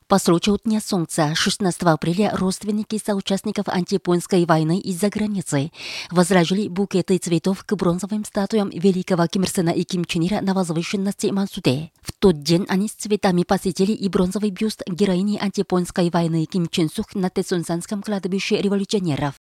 По случаю Дня Солнца 16 апреля родственники соучастников антияпонской войны из-за границы возложили букеты цветов к бронзовым статуям великого Ким Ир Сена и Ким Чен Ира на возвышенности Мансуде. В тот день они с цветами посетили и бронзовый бюст героини антияпонской войны Ким Чен Сук на Тэцунсанском кладбище революционеров.